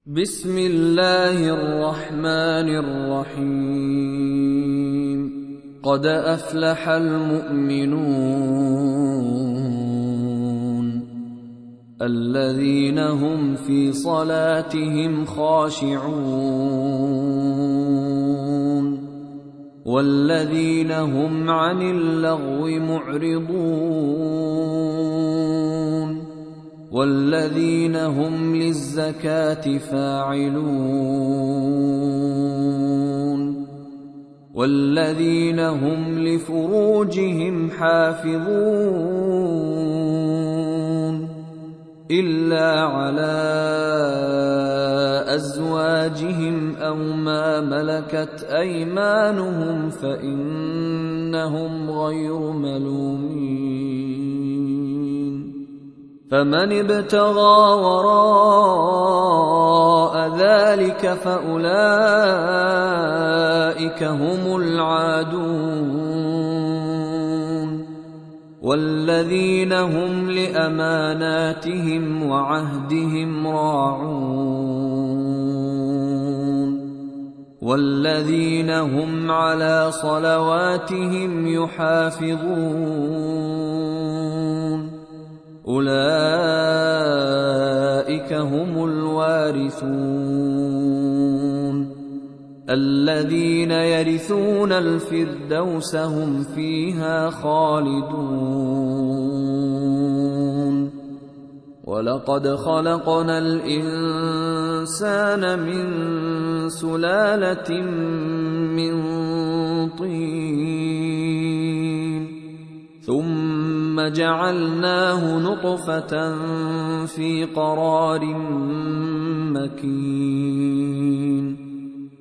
بسم الله الرحمن الرحيم قد أفلح المؤمنون الذين هم في صلاتهم خاشعون والذين هم عن اللغو معرضون والذين هم للزكاة فاعلون والذين هم لفروجهم حافظون إلا على أزواجهم أو ما ملكت أيمانهم فإنهم غير ملومين فمن ابتغى وراء ذلك فأولئك هم العادون والذين هم لأماناتهم وعهدهم راعون والذين هم على صلواتهم يحافظون أولئك هم الوارثون الذين يرثون الفردوس هم فيها خالدون ولقد خلقنا الإنسان من سلالة من طين ثم جعلناه نطفة في قرار مكين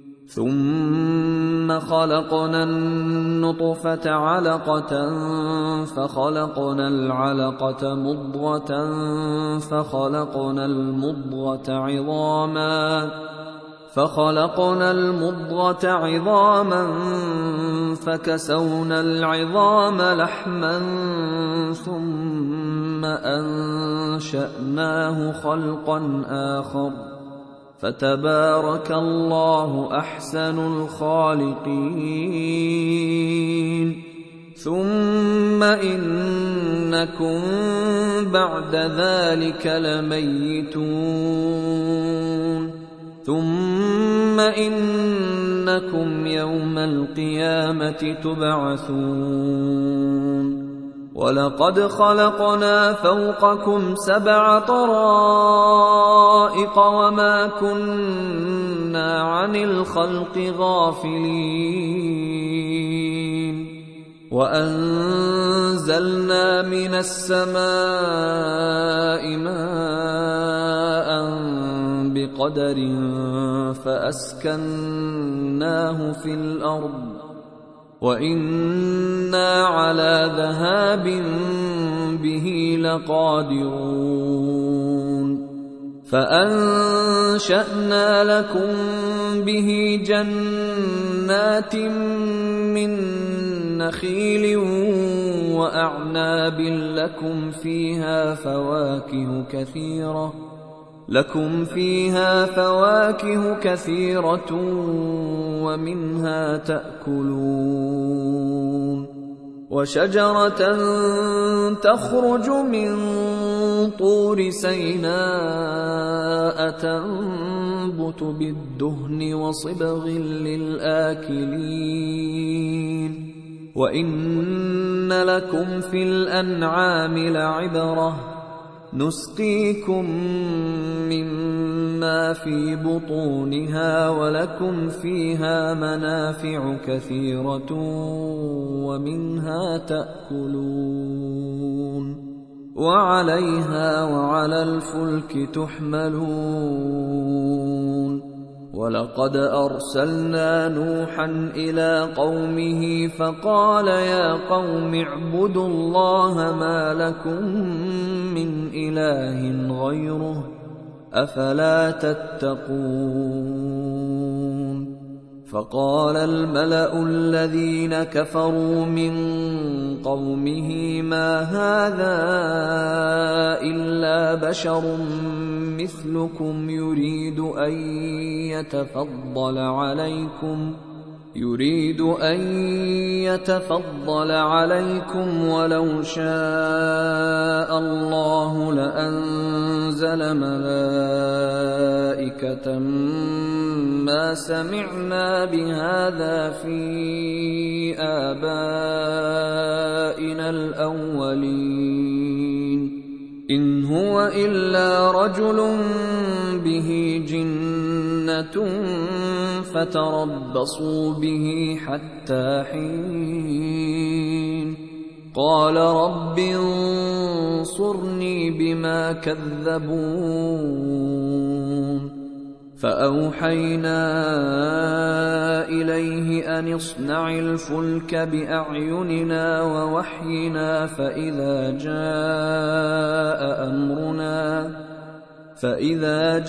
ثم خلقنا النطفة علقة فخلقنا العلقة مضغة فخلقنا المضغة عظاما فكسونا العظام لحما ثم أنشأناه خلقا آخر فتبارك الله أحسن الخالقين ثم إنكم بعد ذلك لميتون ثم إنكم يوم القيامة تبعثون ولقد خلقنا فوقكم 7 طرائق وما كنا عن الخلق غافلين وأنزلنا من السماء ماء بقدر فأسكناه في الأرض وإنا على ذهاب به لقادرون فأنشأنا لكم به جنات من نخيل وأعناب لكم فيها فواكه كثيرة ومنها تأكلون وشجرة تخرج من طور سيناء تنبت بالدهن وصبغ للآكلين وإن لكم في الأنعام لعبرة نسقيكم مما في بطونها ولكم فيها منافع كثيرة ومنها تأكلون وعليها وعلى الفلك تحملون ولقد أرسلنا نوحا إلى قومه فقال يا قوم اعبدوا الله ما لكم من إله غيره أفلا تتقون فقال الملأ الذين كفروا من قومه ما هذا إلا بشر مثلكم يريد أن يتفضل عليكم ولو شاء الله لأنزل ملائكة ما سمعنا بهذا في آبائنا الأولين إن هو إلا رجل به جنة فتربصوا به حتى حين قال رب انصرني بما كذبون فأوحينا إليه أن اصنع الفلك بأعيننا ووحينا فإذا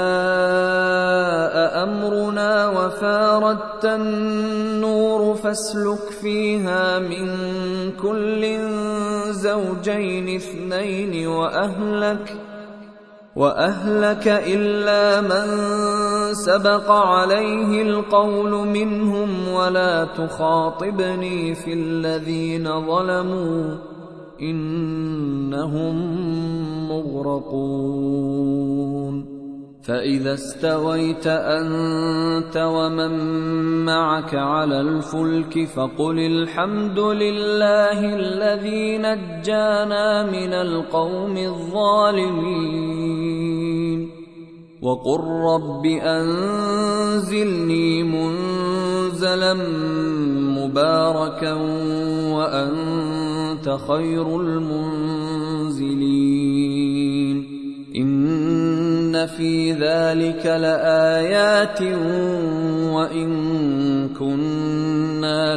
جاء أمرنا وفاردت النور فاسلك فيها من كل زوجين اثنين وأهلك إلا من سبق عليه القول منهم ولا تخاطبني في الذين ظلموا إنهم مغرقون فإذا استويت أنت ومن معك على الفلك فقل الحمد لله الذي نجانا من القوم الظالمين وقل رب أنزلني منزلا مباركا وأنت خير المنزلين إن في ذلك لآيات وإن كنا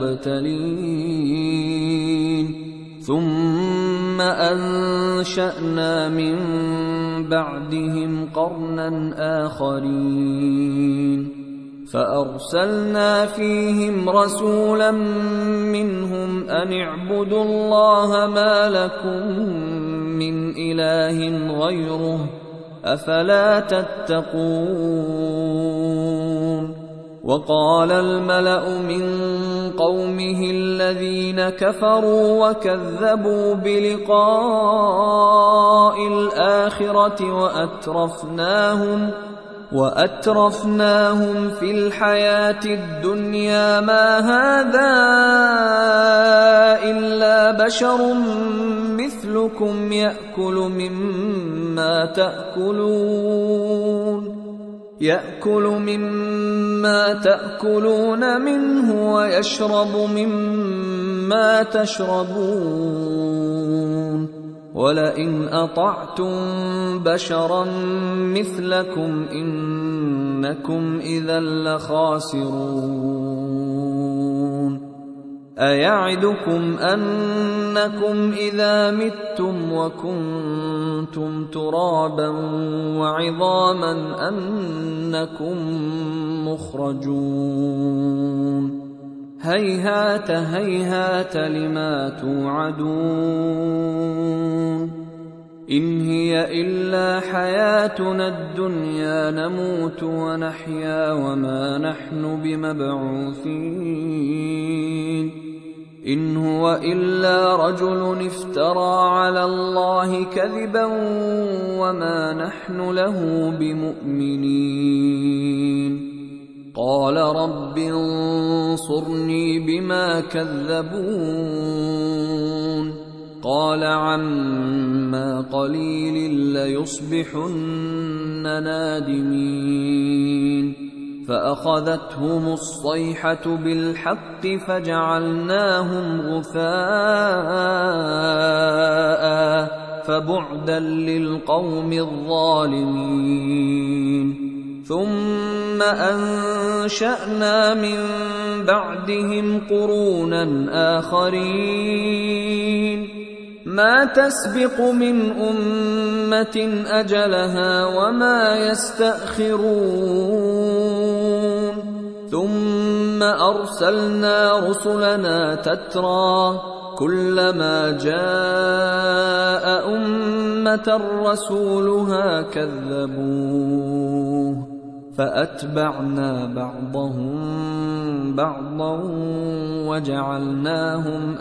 لمبتلين ثم أنشأنا من بعدهم قرنا آخرين فأرسلنا فيهم رسولا منهم أن اعبدوا الله ما لكم من إله غيره أفلا تتقون وقال الملأ من قومه الذين كفروا وكذبوا بلقاء الآخرة وأترفناهم في الحياة الدنيا ما هذا إلا بشر مثلكم يأكل مما تأكلون منه ويشرب مما تشربون ولئن أطعتم بشرا مثلكم إنكم إذا لخاسرون أيعدكم أنكم إذا متم وكنتم ترابا وعظاما أنكم مخرجون هيهات هيهات لما توعدون إن هي إلا حياتنا الدنيا نموت ونحيا وما نحن بمبعوثين إن هو إلا رجل افترى على الله كذبا وما نحن له بمؤمنين قال رب انصرني بما كذبون قال عما قليل ليصبحن نادمين فأخذتهم الصيحة بالحق فجعلناهم غثاء فبعدا للقوم الظالمين ثم أنشأنا من بعدهم قرونا آخرين ما تسبق من أمة أجلها وما يستأخرون ثم أرسلنا رسلنا تترى كلما جاء أمة رسولها كذبوه فأتبعنا بعضهم بعضا وجعلناهم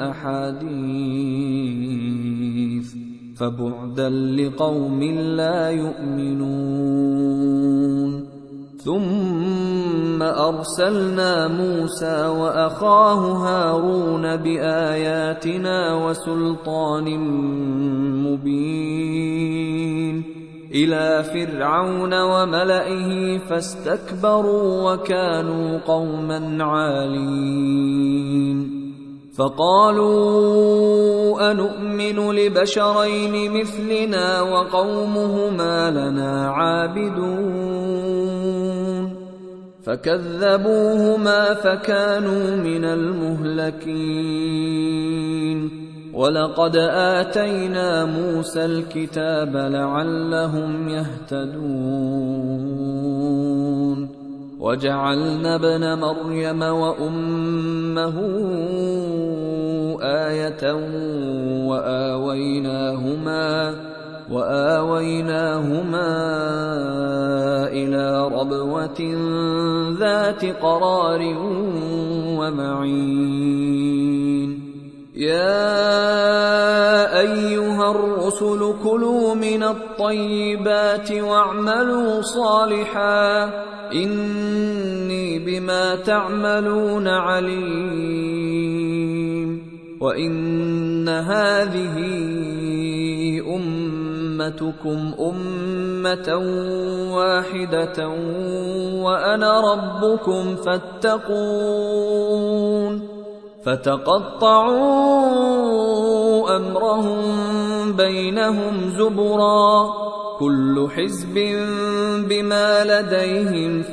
أحاديث فبعدا لقوم لا يؤمنون. ثم أرسلنا موسى وأخاه هارون بآياتنا وسلطان مبين إلى فرعون وملئه فاستكبروا وكانوا قوما عالين. فقالوا أنؤمن لبشرين مثلنا وقومهما لنا عابدون فكذبوهما فكانوا من المهلكين. ولقد آتينا موسى الكتاب لعلهم يهتدون وجعلنا ابن مريم وأمه آية وآويناهما إلى ربوة ذات قرار ومعين. يا أيها الرسل كلوا من الطيبات واعملوا صالحا إني بما تعملون عليم. وإن هذه أمتكم أمة واحدة وأنا ربكم فاتقون. فتقطعوا أمرهم بينهم زبرا كل حزب بما لديهم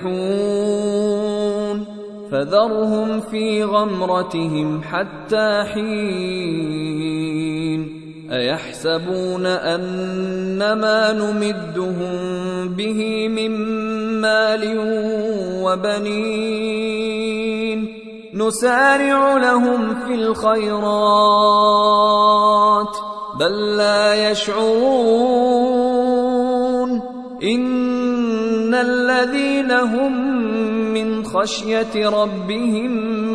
فرحون. فذرهم في غمرتهم حتى حين. أيحسبون أنما نمدهم به من مال وبنين نسارع لهم في الخيرات بل لا يشعرون. إن الذين هم من خشية ربهم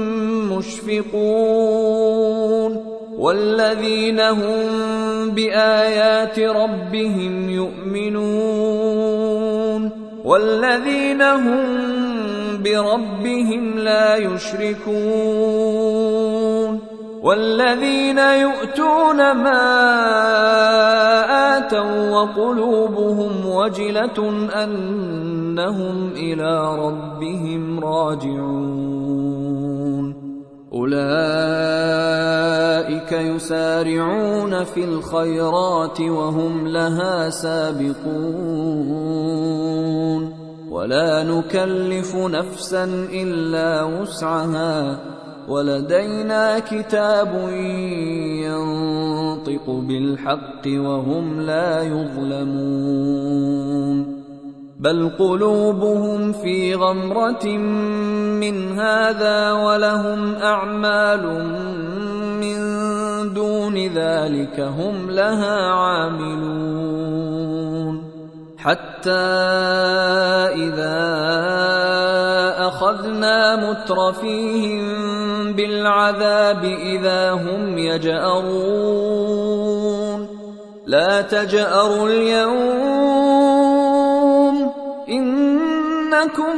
مشفقون والذين هم بآيات ربهم يؤمنون والذين هم بربهم لا يشركون والذين يؤتون ما آتوا وقلوبهم وجلة أنهم إلى ربهم راجعون. أولئك يسارعون في الخيرات وهم لها سابقون ولا نكلف نفسا إلا وسعها ولدينا كتاب ينطق بالحق وهم لا يظلمون. بل قلوبهم في غمرة من هذا ولهم أعمال من دون ذلك هم لها عاملون. حتى إذا أخذنا مترفيهم بالعذاب إذا هم يجأرون. لا تجأروا اليوم إنكم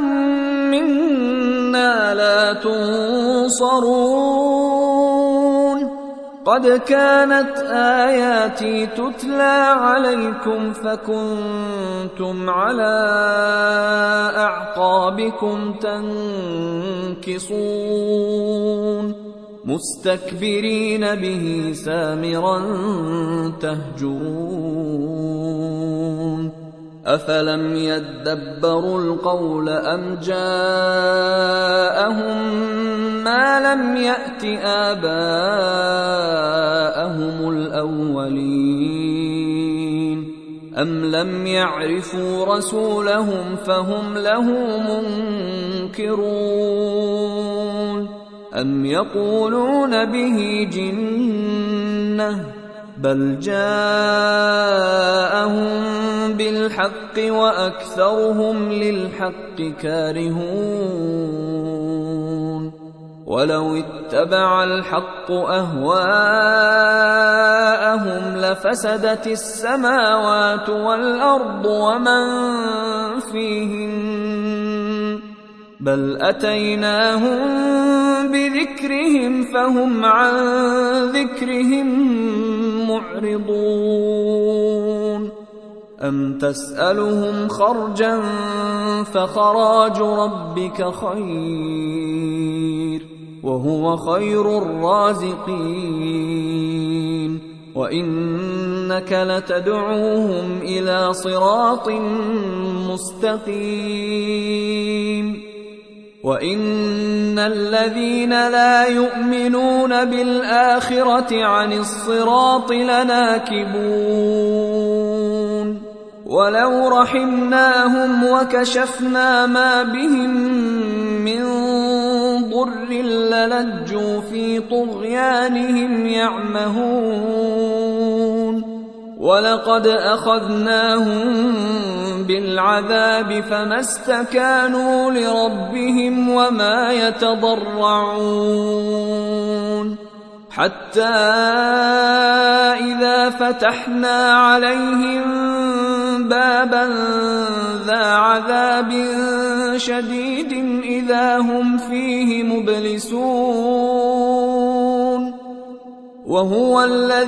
منا لا تنصرون. قد كانت آياتي تتلى عليكم فكنتم على أعقابكم تنكصون مستكبرين به سامرا تهجرون. أفلم يدبروا القول أم جاءهم ما لم يأت آباءهم الأولين أم لم يعرفوا رسولهم فهم له منكرون أم يقولون به جنة بل جاءهم بالحق وأكثرهم للحق كارهون ولو اتبع الحق أهواءهم لفسدت السماوات والأرض ومن فيهن بل أتيناهم بذكرهم فهم عن ذكرهم معرضون أم تسألهم خرجا فخراج ربك خير وهو خير الرازقين وإنك لتدعوهم إلى صراط مستقيم وإن الذين لا يؤمنون بالآخرة عن الصراط لناكبون ولو رحمناهم وكشفنا ما بهم من ضر للجوا في طغيانهم يعمهون ولقد أخذناهم بالعذاب فما استكانوا لربهم وما يتضرعون حتى إذا فتحنا عليهم بابا ذا عذاب شديد إذا هم فيه مبلسون وهو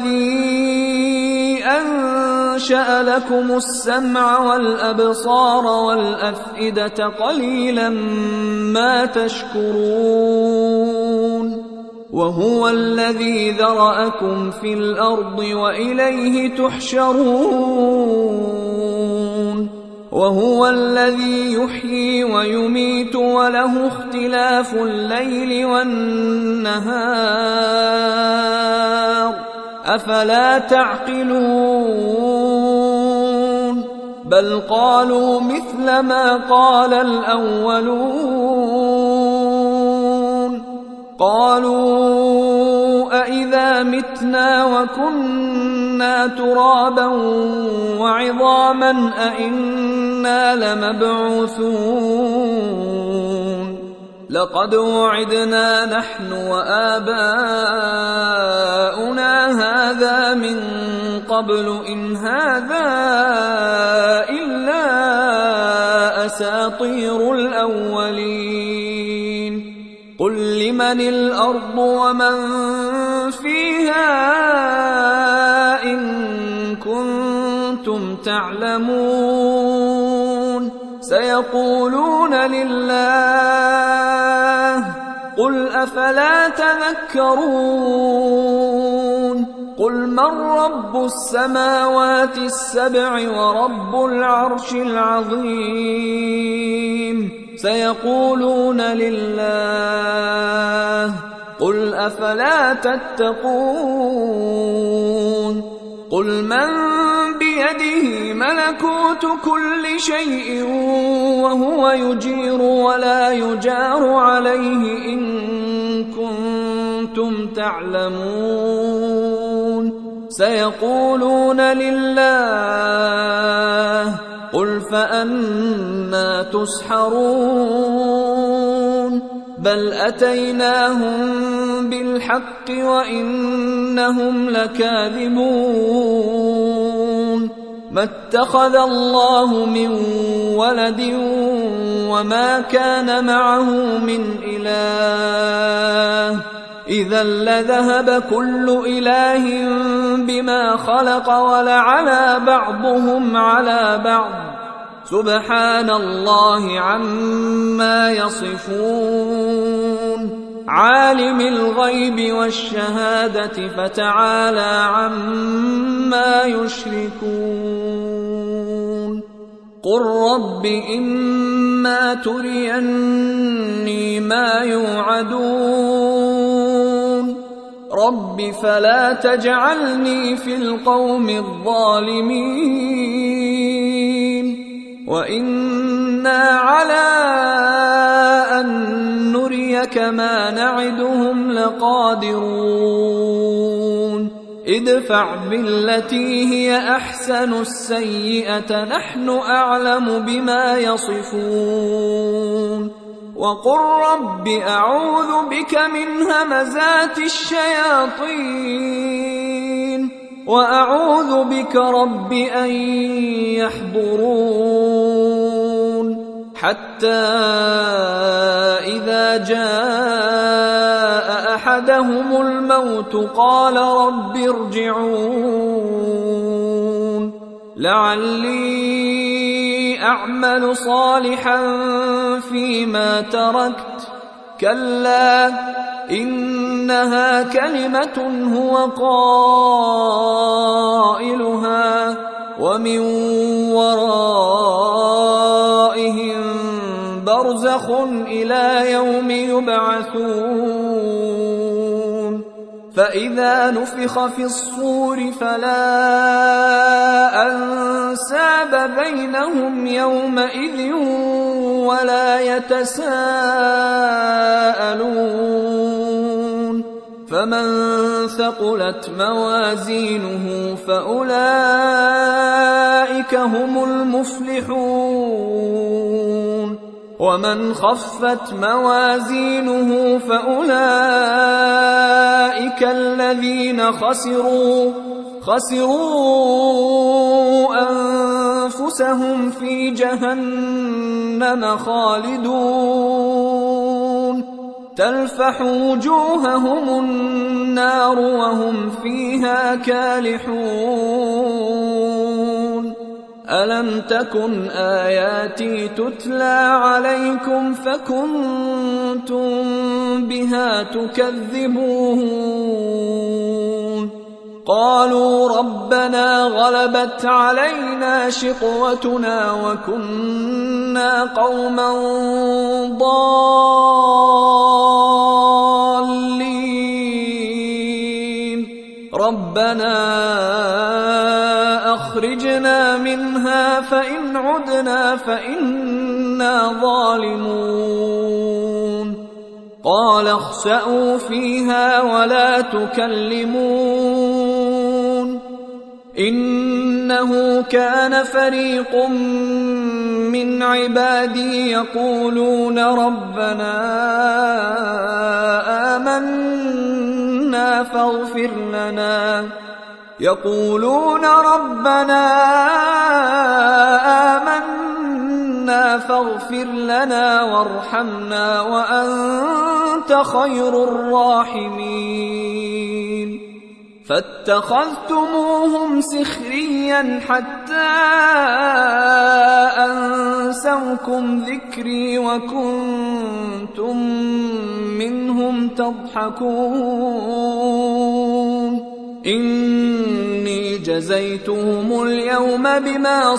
الذي أنشأ لكم السمع والأبصار والأفئدة قليلا ما تشكرون وهو الذي ذرأكم في الأرض وإليه تحشرون وهو الذي يحيي ويميت وله اختلاف الليل والنهار أفلا تعقلون بل قالوا مثل ما قال الأولون قالوا أإذا متنا وكنا ترابا وعظاما أإنا لمبعوثون لقد وعدنا نحن وآباؤنا هذا من قبل إن هذا إلا أساطير الأولين قل لمن الأرض ومن فيها إن كنتم تعلمون سيقولون لله قل أفلا تذكرون قل من رب السماوات السبع ورب العرش العظيم سيقولون لله قل أفلا تتقون قل من بيده ملكوت كل شيء وهو يجير ولا يجار عليه إن كنتم تعلمون سيقولون لله قل فأنى تسحرون بل أتيناهم بالحق وإنهم لكاذبون ما اتخذ الله من ولد وما كان معه من إله إذا لذهب كل إله بما خلق ولعلى بعضهم على بعض سبحان الله عما يصفون عالم الغيب والشهادة فتعالى عما يشركون قل رب إما تريني ما يوعدون رب فلا تجعلني في القوم الظالمين وإنا على أن نريك ما نعدهم لقادرون ادفع بالتي هي أحسن السيئة نحن أعلم بما يصفون وقل رب أعوذ بك من همزات الشياطين وأعوذ بك رب أن يحضرون حتى إذا جاء أحدهم الموت قال رب ارجعون لعلي أعمل صالحا فيما تركت كلا إنها كلمة هو قائلها ومن ورائهم برزخ إلى يوم يبعثون فإذا نفخ في الصور فلا أنساب بينهم يومئذ ولا يتساءلون فمن ثقلت موازينه فأولئك هم المفلحون ومن خفت موازينه فأولئك الذين خسروا أنفسهم في جهنم خالدون تلفح وجوههم النار وهم فيها كالحون ألم تكن آياتي تتلى عليكم فكنتم بها تكذبون قالوا ربنا غلبت علينا شقوتنا وكنا قوما ضالين ربنا أخرجنا منها فإن عدنا فإنا ظالمون قال اخسئوا فيها ولا تكلمون إنه كان فريق من عبادي يقولون ربنا آمنا فاغفر لنا وارحمنا وأنت خير الراحمين فاتخذتموهم سخريا حتى أنسوكم ذكري وكنتم منهم تضحكون إني جزيتهم اليوم بما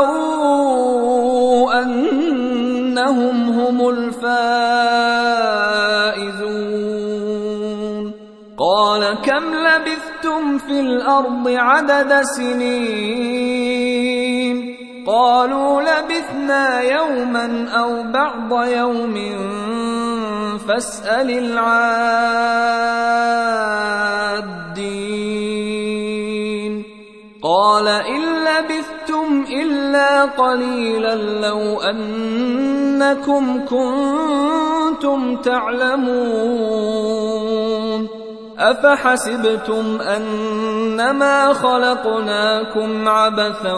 صبروا أنهم هم الفائزون قال كم لبثتم في الأرض عدد سنين قالوا لبثنا يوما أو بعض يوم فاسأل العادين قال إن لبثتم إلا قليلا لو أنكم كنتم تعلمون أفحسبتم أنما خلقناكم عبثا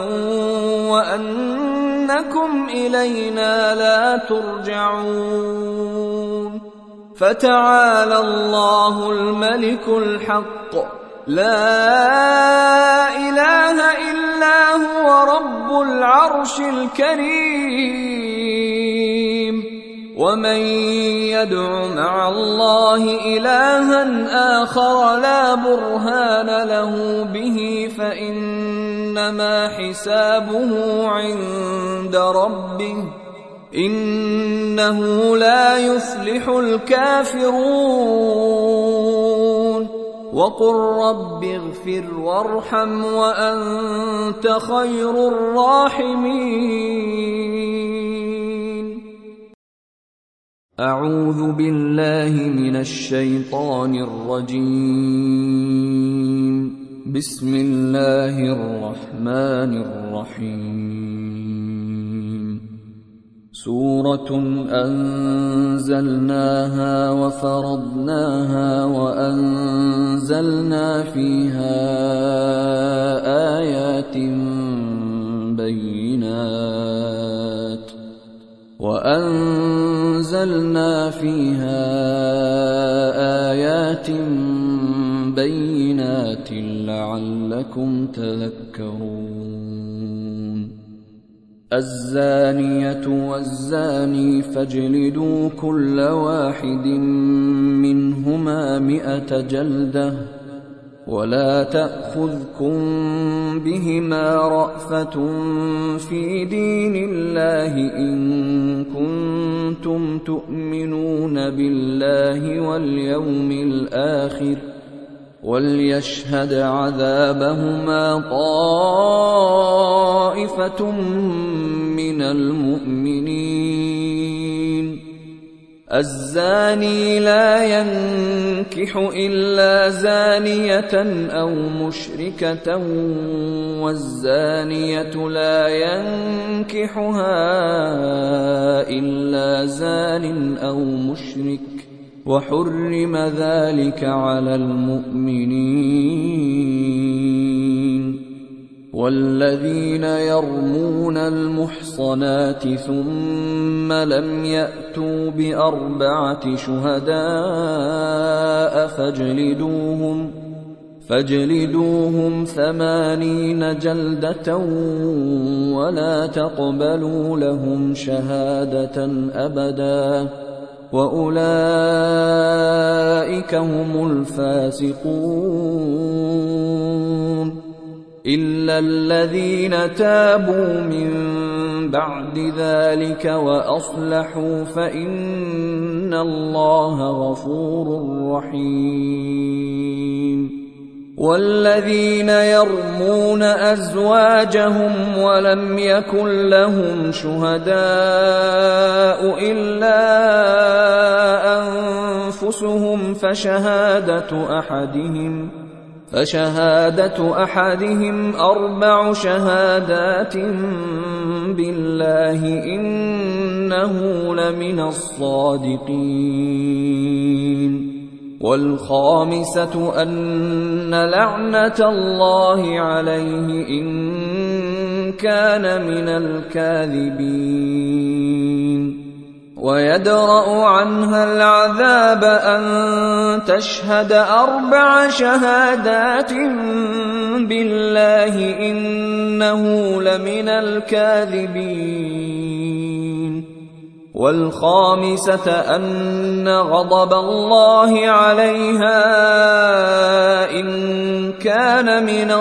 وأنكم إلينا لا ترجعون فتعالى الله الملك الحق لا إله إلا هو رب العرش الكريم ومن يدع مع الله إلها آخر لا برهان له به فإنما حسابه عند ربه إنه لا يفلح الكافرون وقل رب اغفر وارحم وأنت خير الراحمين. أعوذ بالله من الشيطان الرجيم. بسم الله الرحمن الرحيم. سورة أنزلناها وفرضناها وأنزلنا فيها آيات بينات لعلكم تذكرون. الزانية والزاني فاجلدوا كل واحد منهما 100 جلدة، ولا تأخذكم بهما رأفة في دين الله إن كنتم تؤمنون بالله واليوم الآخر، وليشهد عذابهما طائفة من المؤمنين. الزاني لا ينكح إلا زانية أو مشركة، والزانية لا ينكحها إلا زان أو مشرك، وحرم ذلك على المؤمنين. والذين يرمون المحصنات ثم لم يأتوا ب4 شهداء فاجلدوهم 80 جلدة، ولا تقبلوا لهم شهادة أبدا، وأولئك هم الفاسقون. إلا الذين تابوا من بعد ذلك وأصلحوا فإن الله غفور رحيم. والذين يرمون أزواجهم ولم يكن لهم شهداء إلا أنفسهم فشهادة أحدهم 4 شهادات بالله إنه لمن الصادقين. والخامسة أن لعنة الله عليه إن كان من الكاذبين. ويدرأ عنها العذاب أن تشهد 4 شهادات بالله إنه لمن الكاذبين. والخامسة أن غضب الله عليها إن كان من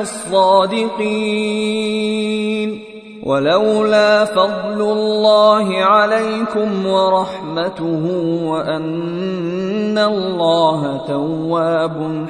الصادقين. ولولا فضل الله عليكم ورحمته وأن الله تواب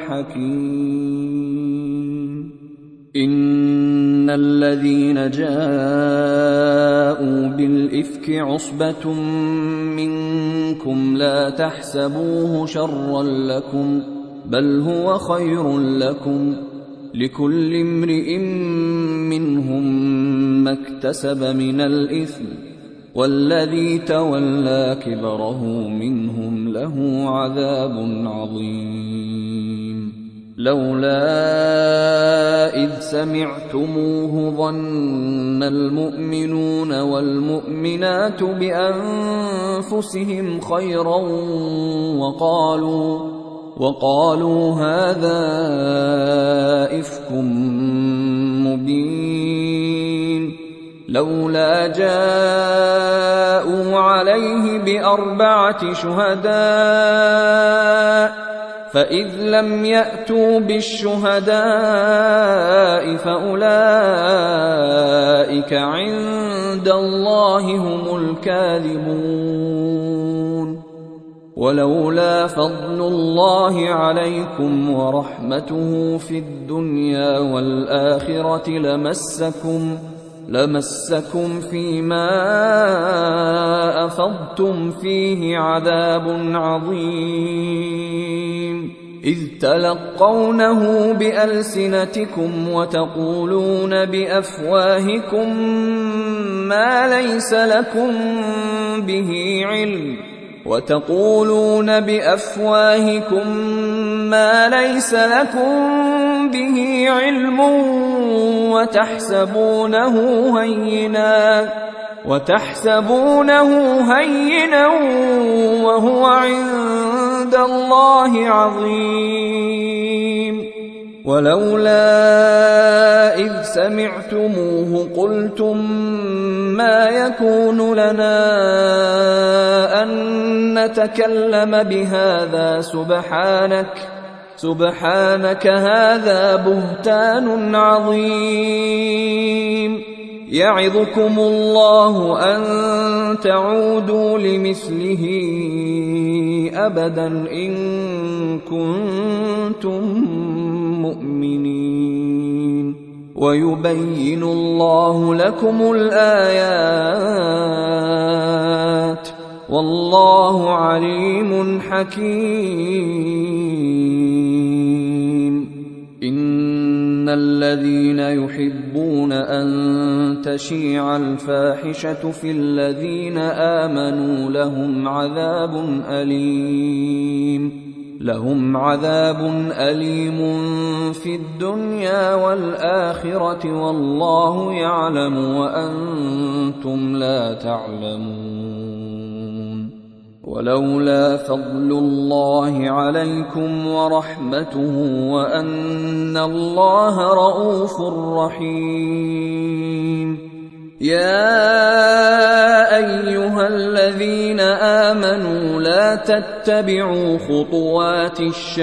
حكيم. إن الذين جاءوا بالإفك عصبة منكم لا تحسبوه شرا لكم، بل هو خير لكم، لكل امرئ منهم ما اكتسب من الإثم، والذي تولى كبره منهم له عذاب عظيم. لولا إذ سمعتموه ظن المؤمنون والمؤمنات بأنفسهم خيرا وقالوا هذا إفك مبين. لولا جاءوا عليه ب4 شهداء فإذ لم يأتوا بالشهداء فأولئك عند الله هم الكاذبون. ولولا فضل الله عليكم ورحمته في الدنيا والآخرة لمسكم فيما أفضتم فيه عذاب عظيم، إذ تلقونه بألسنتكم وتقولون بأفواهكم ما ليس لكم به علم وتحسبونه هينا وهو عند الله عظيم. ولولا إذ سمعتموه قلتم ما يكون لنا أن نتكلم بهذا سبحانك هذا بهتان عظيم. يعظكم الله أن تعودوا لمثله أبدا إن كنتم مؤمنين، ويبين الله لكم الآيات والله عليم حكيم. إن الذين يحبون أن تشيع الفاحشة في الذين آمنوا لهم عذاب أليم في الدنيا والآخرة والله يعلم وأنتم لا تعلمون. ولولا فضل الله عليكم ورحمته وأن الله رءوف رحيم. يا أيها الذين آمنوا لا تتبعوا خطوات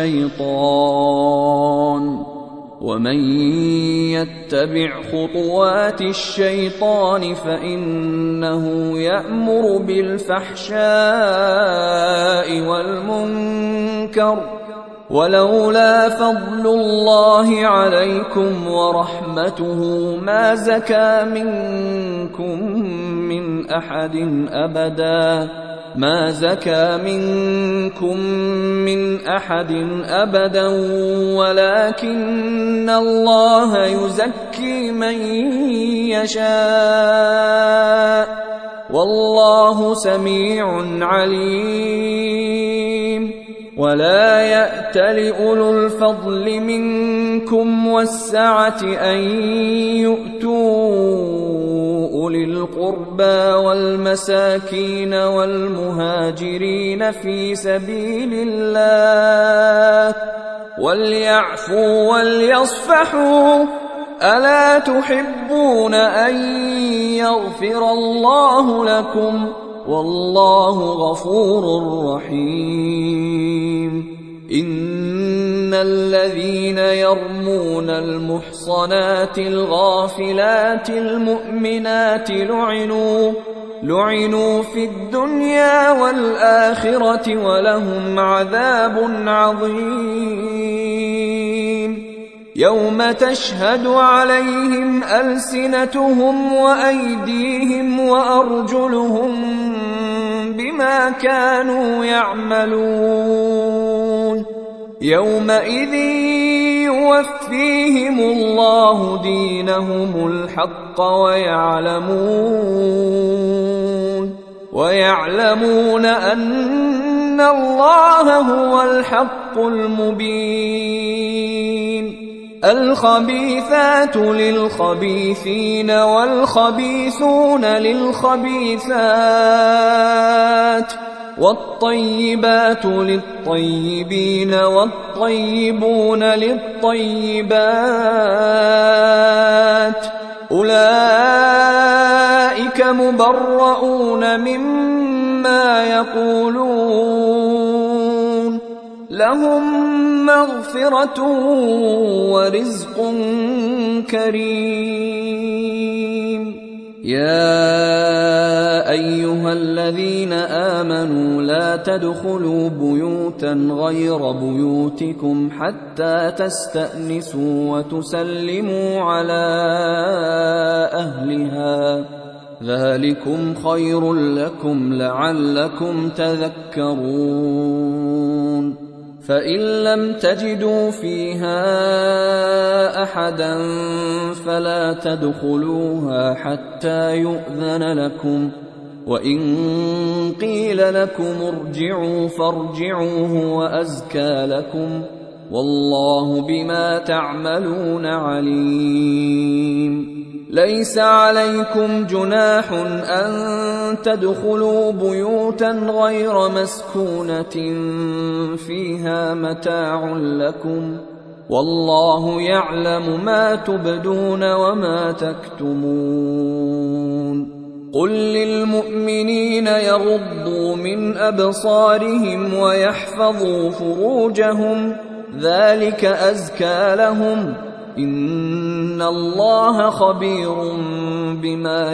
الشيطان، ومن يتبع خطوات الشيطان فإنه يأمر بالفحشاء والمنكر. ولولا فضل الله عليكم ورحمته ما زكى منكم من أحد أبدا ولكن الله يزكي من يشاء والله سميع عليم. ولا يأتل أولو الفضل منكم والسعة أن يؤتوا أولي القربى والمساكين والمهاجرين في سبيل الله وليعفوا وليصفحوا، ألا تحبون أن يغفر الله لكم والله غفور رحيم. إن الذين يرمون المحصنات الغافلات المؤمنات لعنوا في الدنيا والآخرة ولهم عذاب عظيم. يوم تشهد عليهم ألسنتهم وأيديهم وأرجلهم بما كانوا يعملون، يومئذ يوفيهم الله دينهم الحق ويعلمون أن الله هو الحق المبين. الخبيثات للخبيثين والخبيثون للخبيثات والطيبات للطيبين والطيبون للطيبات، أولئك مبرؤون مما يقولون، لهم مغفرة ورزق كريم. يا أيها الذين آمنوا لا تدخلوا بيوتا غير بيوتكم حتى تستأنسوا وتسلموا على أهلها ذلكم خير لكم لعلكم تذكرون فإن لم تجدوا فيها أحدا فلا تدخلوها حتى يؤذن لكم وإن قيل لكم ارجعوا فارجعوا هو أزكى لكم والله بما تعملون عليم ليس عليكم جناح أن تدخلوا بيوتا غير مسكونة فيها متاع لكم والله يعلم ما تبدون وما تكتمون قل للمؤمنين يغضوا من أبصارهم ويحفظوا فروجهم ذلك أزكى لهم إن الله خبير بما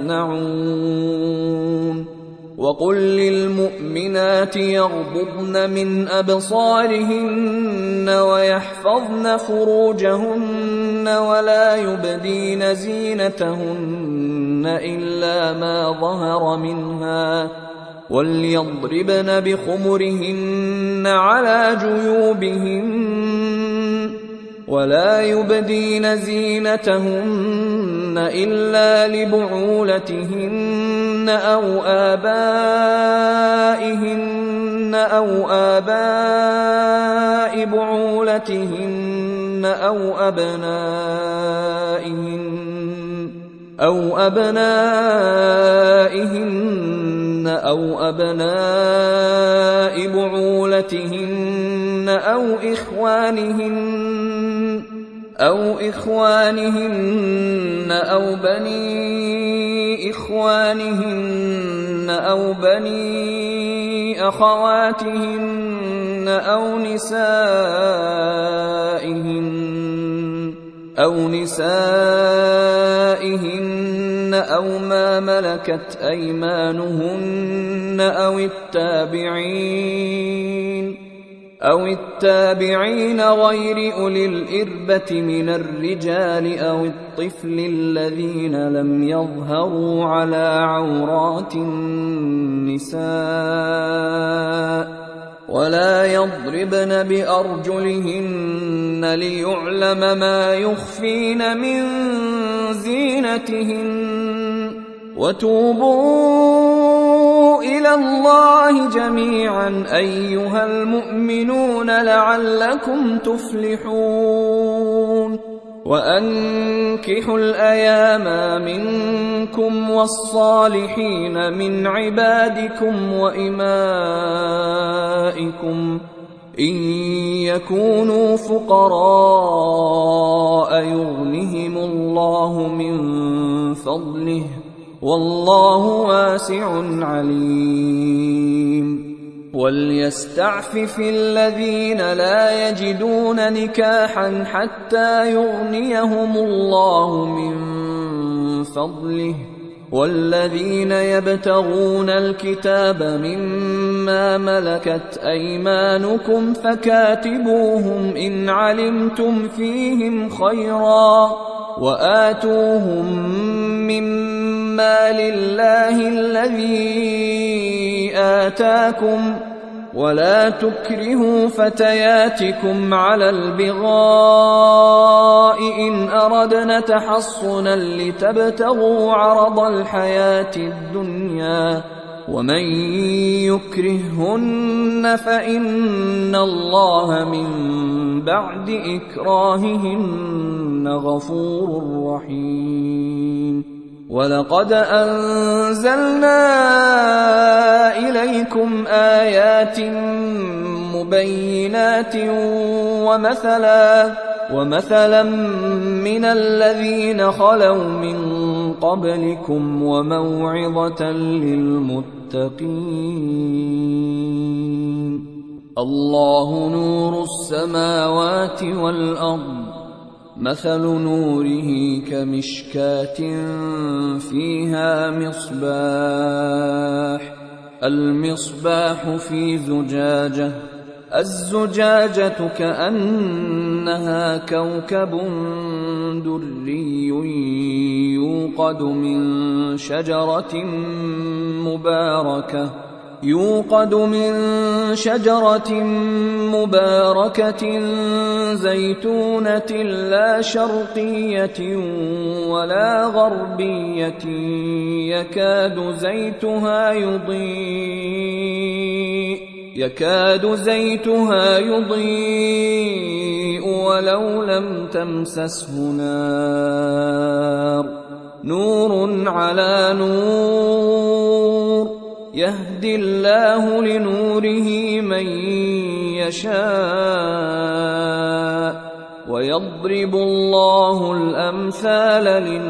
يصنعون وقل للمؤمنات يغضضن من أبصارهن ويحفظن فروجهن ولا يبدين زينتهن إلا ما ظهر منها وليضربن بخمرهن على جيوبهن ولا يبدين زينتهن إلا لبعولتهن أو آباء بعولتهن أو أبنائهن أو أبناء بعولتهن أو إخوانهن أو بني إخوانهن أو بني أخواتهن أو نسائهن أو ما ملكت أيمانهن أو التابعين غير أولي الإربة من الرجال أو الطفل الذين لم يظهروا على عورات النساء ولا يضربن بأرجلهن ليعلم ما يخفين من زينتهن وتوبوا إلى الله جميعا أيها المؤمنون لعلكم تفلحون وأنكحوا الأيام منكم والصالحين من عبادكم وإمائكم إن يكونوا فقراء يغنهم الله من فضله والله واسع عليم وليستعفف الذين لا يجدون نكاحا حتى يغنيهم الله من فضله والذين يبتغون الكتاب مما ملكت أيمانكم فكاتبوهم إن علمتم فيهم خيرا وآتوهم مما لله الذي آتاكم ولا تكرهوا فتياتكم على البغاء إن أردنا تحصنا لتبتغوا عرض الحياة الدنيا ومن يكرههن فإن الله من بعد إكراههن غفور رحيم ولقد أنزلنا إليكم آيات مبينات ومثلا من الذين خلوا من قبلكم وموعظة للمتقين الله نور السماوات والأرض مثل نوره كمشكاة فيها مصباح، المصباح في زجاجة، الزجاجة كأنها كوكب دري يوقد من شجرة مباركة زيتونة لا شرقية ولا غربية يكاد زيتها يضيء ولو لم تمسسه نار، نور على نور، يهدي الله لنوره من يشاء، ويضرب الله الأمثال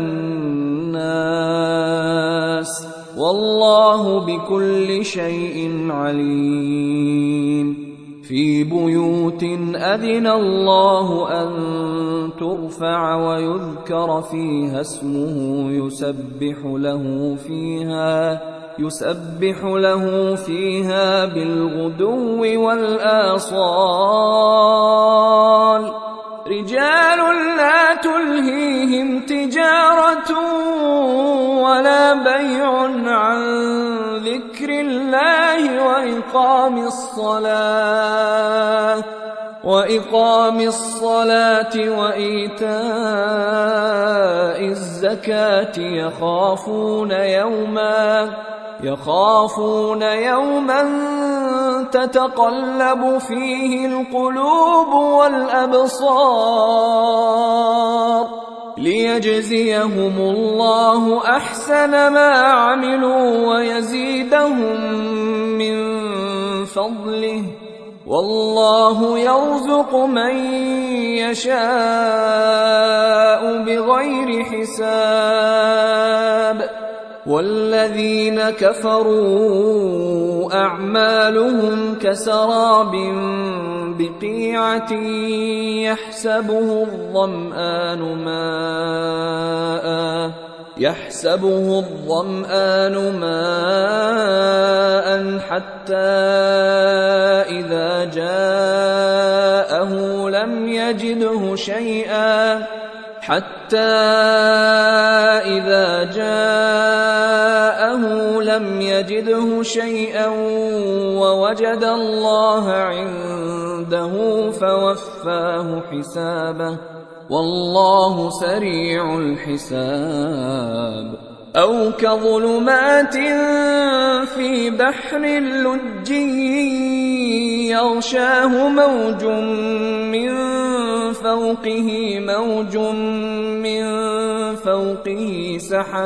للناس، والله بكل شيء عليم. في بيوت أذن الله أن ترفع ويذكر فيها اسمه يسبح له فيها بالغدو والآصال، رجال لا تلهيهم تجارة ولا بيع عن ذكر الله وإقام الصلاة وإيتاء الزكاة، يخافون يوما تتقلب فيه القلوب والأبصار، ليجزيهم الله أحسن ما عملوا ويزيدهم من فضله، والله يرزق من يشاء بغير حساب. والذين كفروا أعمالهم كسراب بقيعة يحسبه الظمآن ماء حتى إذا جاءه لم يجده شيئا ووجد الله عنده فوفاه حسابه، والله سريع الحساب. أو كظلمات في بحر لجي يغشاه موج من فوقه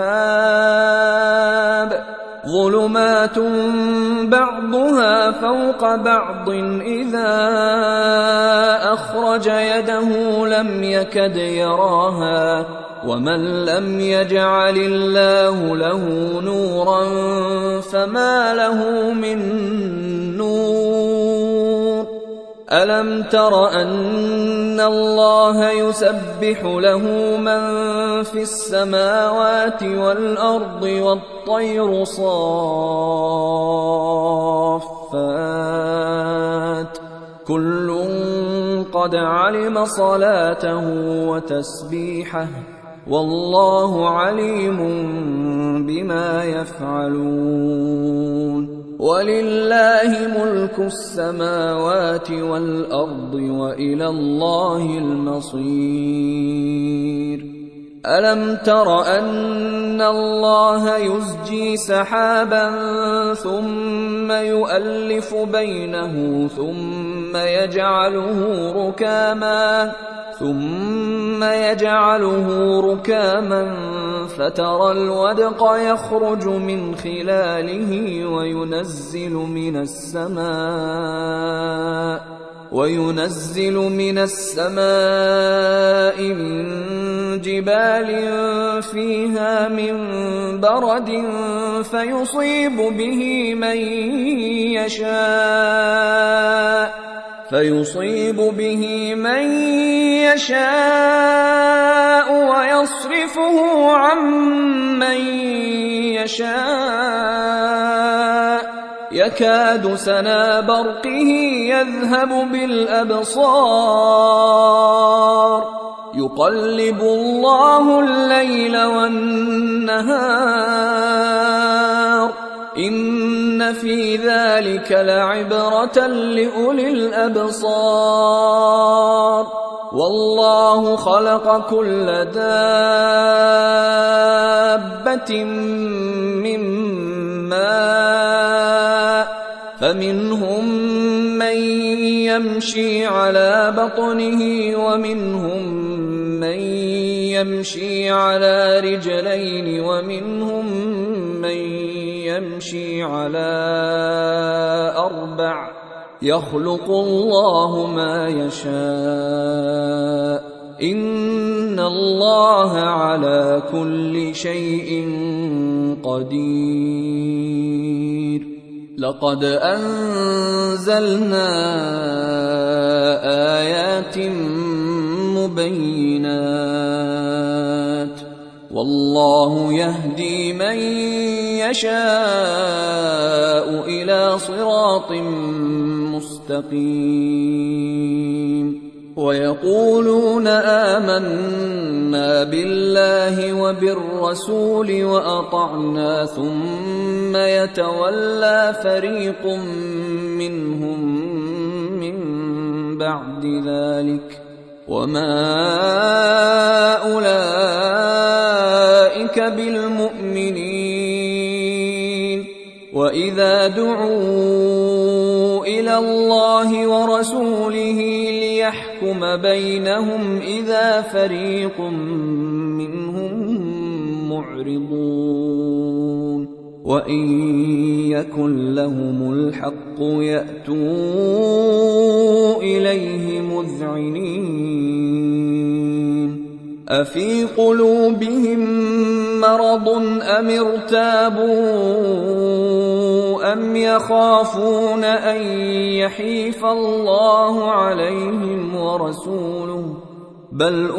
سحاب، ظلمات بعضها فوق بعض إذا أخرج يده لم يكد يراها، ومن لم يجعل الله له نورا فما له من نور. ألم تر أن الله يسبح له من في السماوات والأرض والطير صافات، كل قد علم صلاته وتسبيحه، والله عليم بما يفعلون. ولله ملك السماوات والأرض وإلى الله المصير. ألم تر أن الله يزجي سحابا ثم يؤلف بينه ثم يجعله ركاما فترى الودق يخرج من خلاله وينزل من السماء من جبال فيها من برد فيصيب به من يشاء فيصيب به من يشاء ويصرفه عن من يشاء يكاد سنا برقه يذهب بالأبصار يقلب الله الليل والنهار إن في ذلك لعبرة لأولي الأبصار والله خلق كل دابة من ماء فمنهم من يمشي على بطنه ومنهم من يمشي على رجلين ومنهم من يمشي على أربع يخلق الله ما يشاء إن الله على كل شيء قدير لقد أنزلنا آيات مبينات والله يهدي من يشاء إلى صراط مستقيم ويقولون آمنا بالله وبالرسول وأطعنا ثم يتولى فريق منهم من بعد ذلك وما أولئك بالمؤمنين وإذا دعوا إلى الله ورسوله ليحكم بينهم إذا فريق منهم معرضون وإن يكن لهم الحق يأتوا إليه مذعنين أفي قلوبهم مرض أم ارتابوا أم يخافون أن يحيف الله عليهم ورسوله بل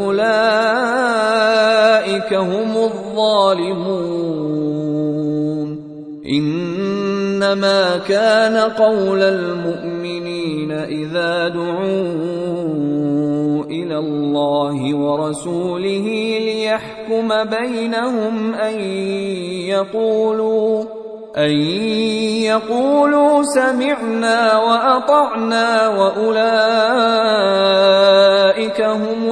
أولئك هم الظالمون إنما كان قول المؤمنين إذا دعوا إلى الله ورسوله ليحكم بينهم أن يقولوا سمعنا وأطعنا وأولئك هم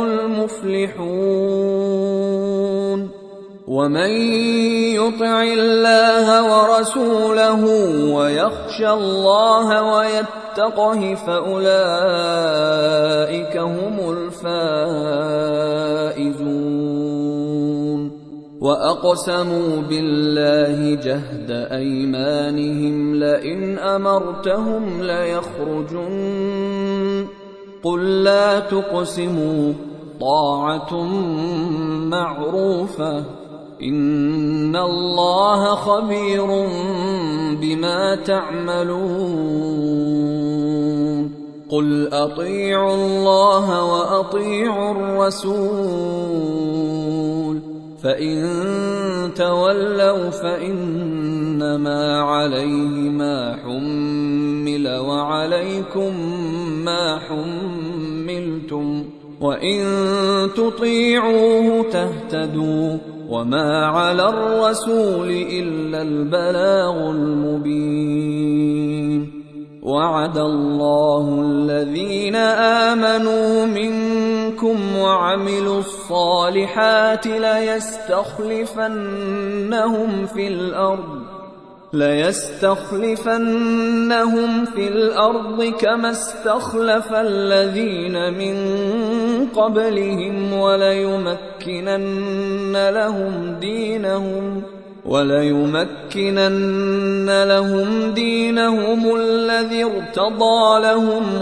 المفلحون ومن يطع الله ورسوله ويخشى الله ويتقه فأولئك هم الفائزون وأقسموا بالله جهد أيمانهم لئن أمرتهم ليخرجن قل لا تقسموا طاعة معروفة إن الله خبير بما تعملون قل أطيعوا الله وأطيعوا الرسول فإن تولوا فإنما عليه ما حمل وعليكم ما حملتم وإن تطيعوه تهتدوا وما على الرسول إلا البلاغ المبين وعد الله الذين آمنوا منكم وعملوا الصالحات ليستخلفنهم في الأرض كما استخلف الذين من قبلهم وليمكنن لهم دينهم الذي ارتضى لهم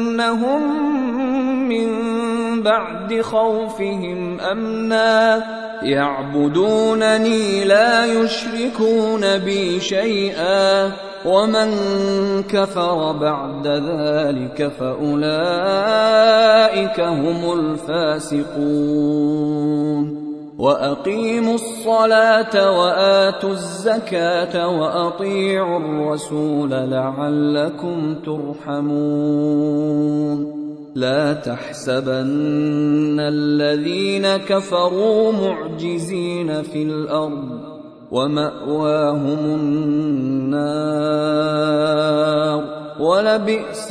وليبدلنهم من بعد خوفهم أمنا يعبدونني لا يشركون بي شيئا ومن كفر بعد ذلك فأولئك هم الفاسقون وأقيموا الصلاة وآتوا الزكاة وأطيعوا الرسول لعلكم ترحمون لا تحسبن الذين كفروا معجزين في الأرض ومأواهم النار ولبئس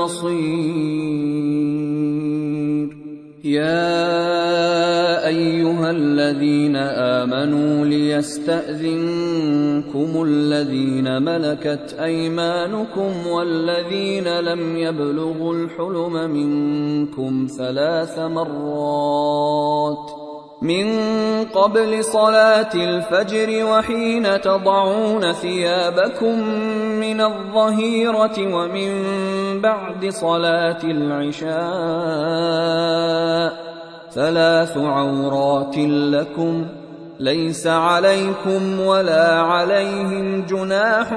المصير يا أيها الذين آمنوا ليستأذنكم الذين ملكت أيمانكم والذين لم يبلغوا الحلم منكم 3 مرات من قبل صلاة الفجر وحين تضعون ثيابكم من الظهيرة ومن بعد صلاة العشاء 3 عورات لكم ليس عليكم ولا عليهم جناح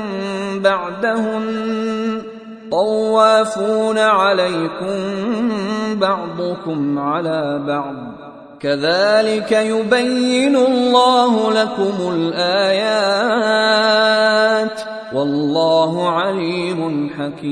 بعدهن طوافون عليكم بعضكم على بعض كذلك يبين الله لكم الآيات والله عليم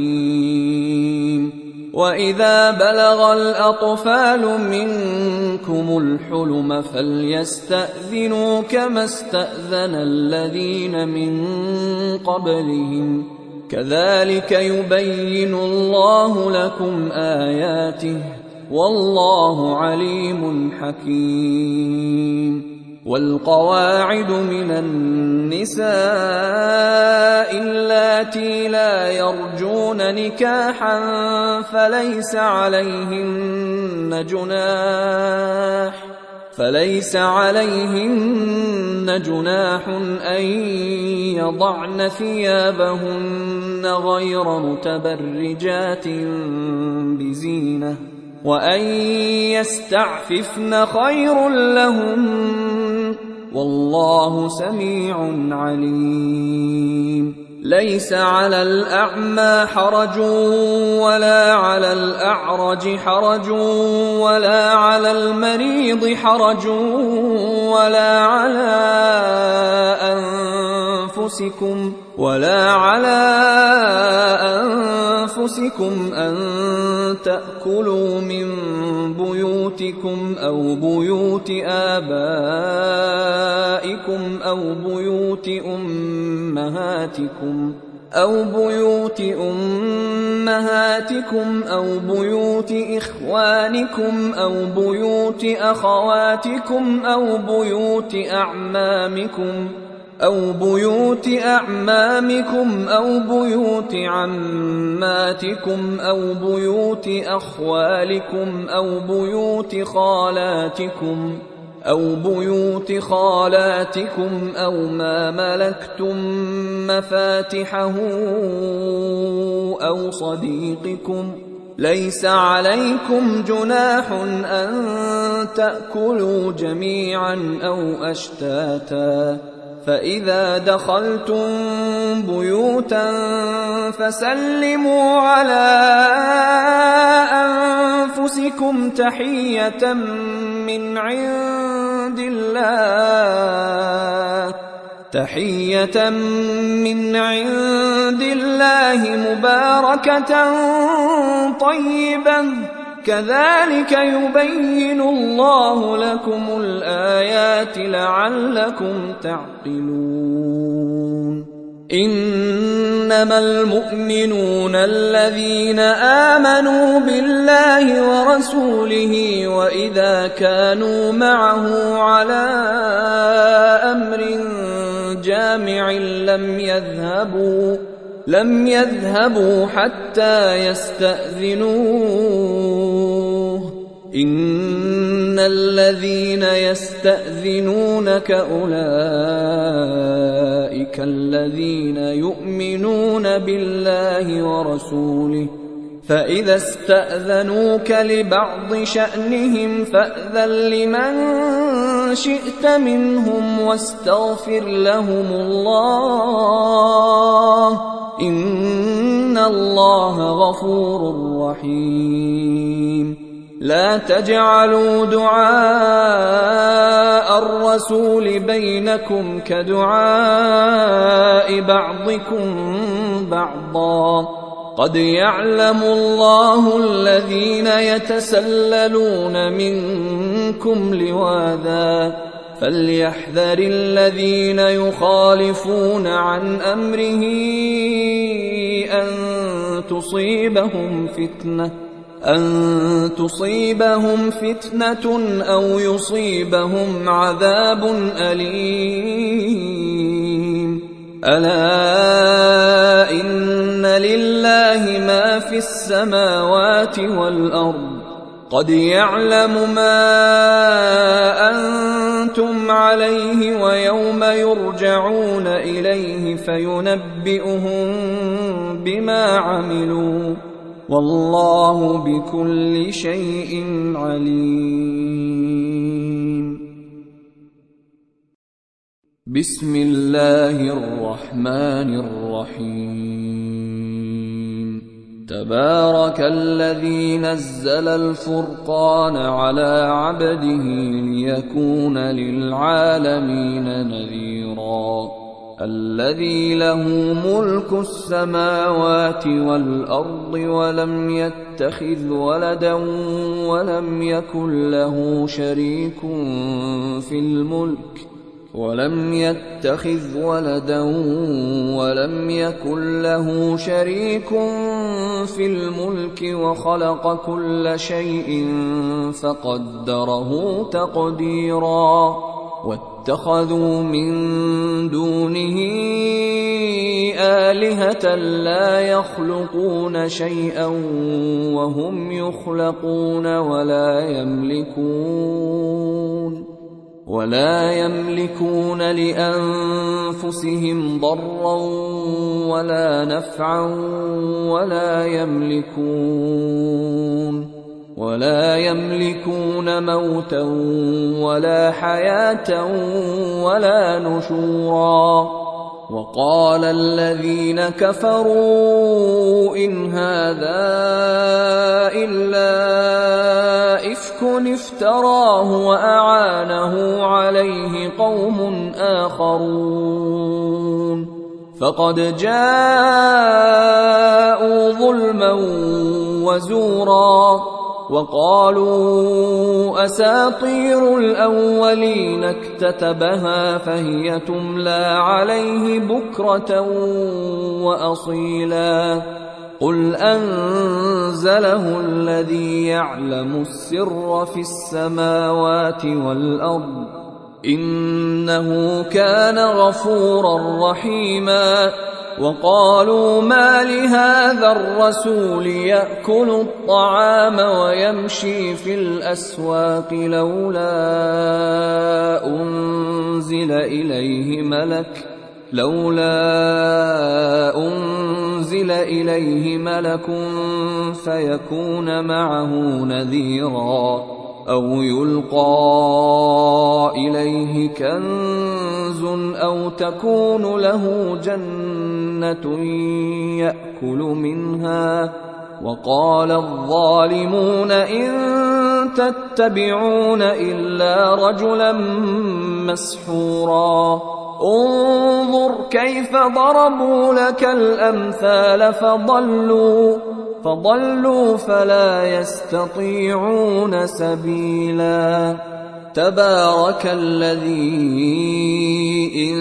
حكيم وإذا بلغ الأطفال منكم الحلم فليستأذنوا كما استأذن الذين من قبلهم كذلك يبين الله لكم آياته والله عليم حكيم والقواعد من النساء اللاتي لا يرجون نكاحا فليس عليهن جناح أن يضعن ثيابهن غير متبرجات بزينة وأن يستعففن خير لهم والله سميع عليم ليس على الأعمى حرج ولا على الأعرج حرج ولا على المريض حرج ولا على أنفسكم أن تأكلوا من بيوتكم أو بيوت آبائكم أو بيوت أمهاتكم أو بيوت إخوانكم أو بيوت أخواتكم أو بيوت أعمامكم أو بيوت عماتكم أو بيوت أخوالكم أو بيوت خالاتكم أو ما ملكتم مفاتحه أو صديقكم ليس عليكم جناح أن تأكلوا جميعا أو أشتاتا فإذا دخلتم بيوتا فسلموا على أنفسكم تحية من عند الله مباركة طيبة كذلك يبين الله لكم الآيات لعلكم تعقلون إنما المؤمنون الذين آمنوا بالله ورسوله وإذا كانوا معه على أمر جامع لم يذهبوا حتى يستأذنوه إن الذين يستأذنونك أولئك الذين يؤمنون بالله ورسوله فإذا استأذنوك لبعض شأنهم فأذن لمن شئت منهم واستغفر لهم الله، إن الله غفور رحيم. لا تجعلوا دعاء الرسول بينكم كدعاء بعضكم بعضا، قد يعلم الله الذين يتسللون منكم لواذا، فليحذر الذين يخالفون عن أمره أن تصيبهم فتنة أو يصيبهم عذاب أليم. ألا إن لله ما في السماوات والأرض، قد يعلم ما أنتم عليه ويوم يرجعون إليه فينبئهم بما عملوا، والله بكل شيء عليم. بسم الله الرحمن الرحيم. تبارك الذي نزل الفرقان على عبده ليكون للعالمين نذيرا، الذي له ملك السماوات والأرض ولم يتخذ ولدا ولم يكن له شريك في الملك وخلق كل شيء فقدره تقديرا، واتخذوا من دونه آلهة لا يخلقون شيئا وهم يخلقون ولا يملكون لأنفسهم ضرا ولا نفعا ولا يملكون موتا ولا حياة ولا نشورا. وقال الذين كفروا إن هذا إلا إفك افتراه وأعانه عليه قوم آخرون، فقد جاءوا ظلما وزورا، وقالوا أساطير الأولين اكتتبها فهي تملى عليه بكرة وأصيلا. قل أنزله الذي يعلم السر في السماوات والأرض، إنه كان غفورا رحيما. وقالوا ما لهذا الرسول يأكل الطعام ويمشي في الأسواق لولا أنزل إليه ملك فيكون معه نذيرا، أو يلقى إليه كنز أو تكون له جنة يأكل منها. وقال الظالمون إن تتبعون إلا رجلا مسحورا. انظر كيف ضربوا لك الأمثال فضلوا فلا يستطيعون سبيلا. تبارك الذي إن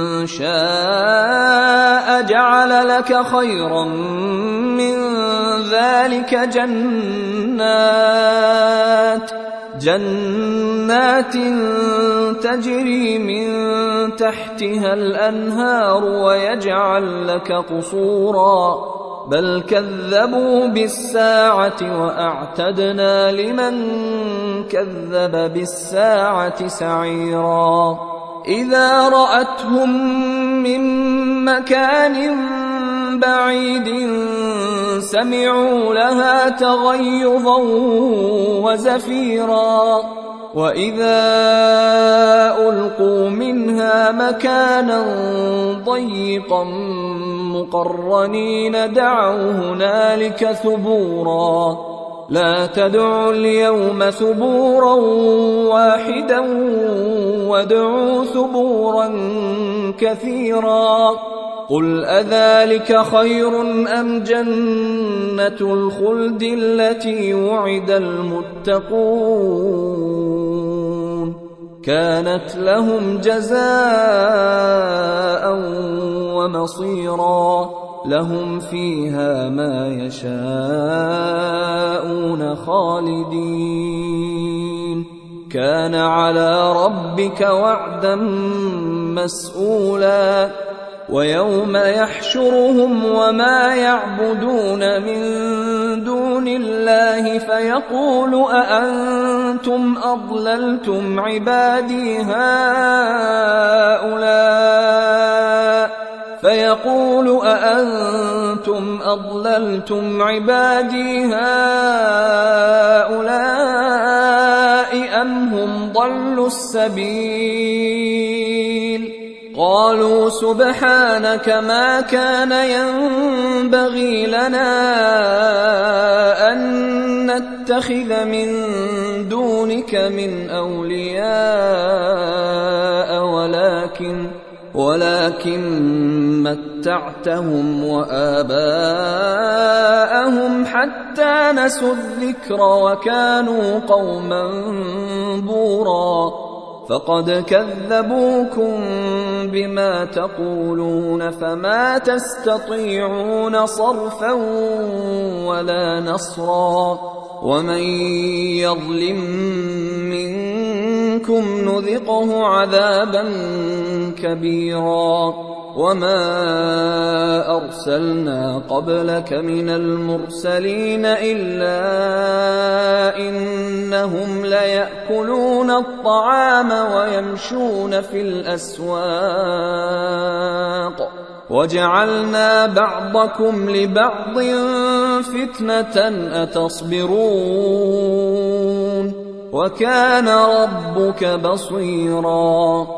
شاء جعل لك خيرا من ذلك جنات تجري من تحتها الأنهار ويجعل لك قصورا، بل كذبوا بالساعة وأعتدنا لمن كذب بالساعة سعيرا. إذا رأتهم من مكان بعيد سمعوا لها تغيظا وزفيرا، وإذا ألقوا منها مكانا ضيقا مقرنين دعوا هنالك ثبورا لا تدعوا اليوم ثبورا واحدا وادعوا ثبورا كثيرا قل أذلك خير أم جنة الخلد التي وعد المتقون كانت لهم جزاء ومصيرا لهم فيها ما يشاءون خالدين كان على ربك وعدا مسئولا ويوم يحشرهم وما يعبدون من دون الله فيقول أأنتم أضللتم عبادي هؤلاء أم هم ضلوا السبيل قالوا سبحانك ما كان ينبغي لنا أن نتخذ من دونك من أولياء ولكن متعتهم وآباءهم حتى نسوا الذكر وكانوا قوما بورا فقد كذبوكم بما تقولون فما تستطيعون صرفا ولا نصرا ومن يظلم منكم نذقه عذابا كبيرا وما أرسلنا قبلك من المرسلين إلا إنهم ليأكلون الطعام ويمشون في الأسواق وجعلنا بعضكم لبعض فتنة أتصبرون وكان ربك بصيرا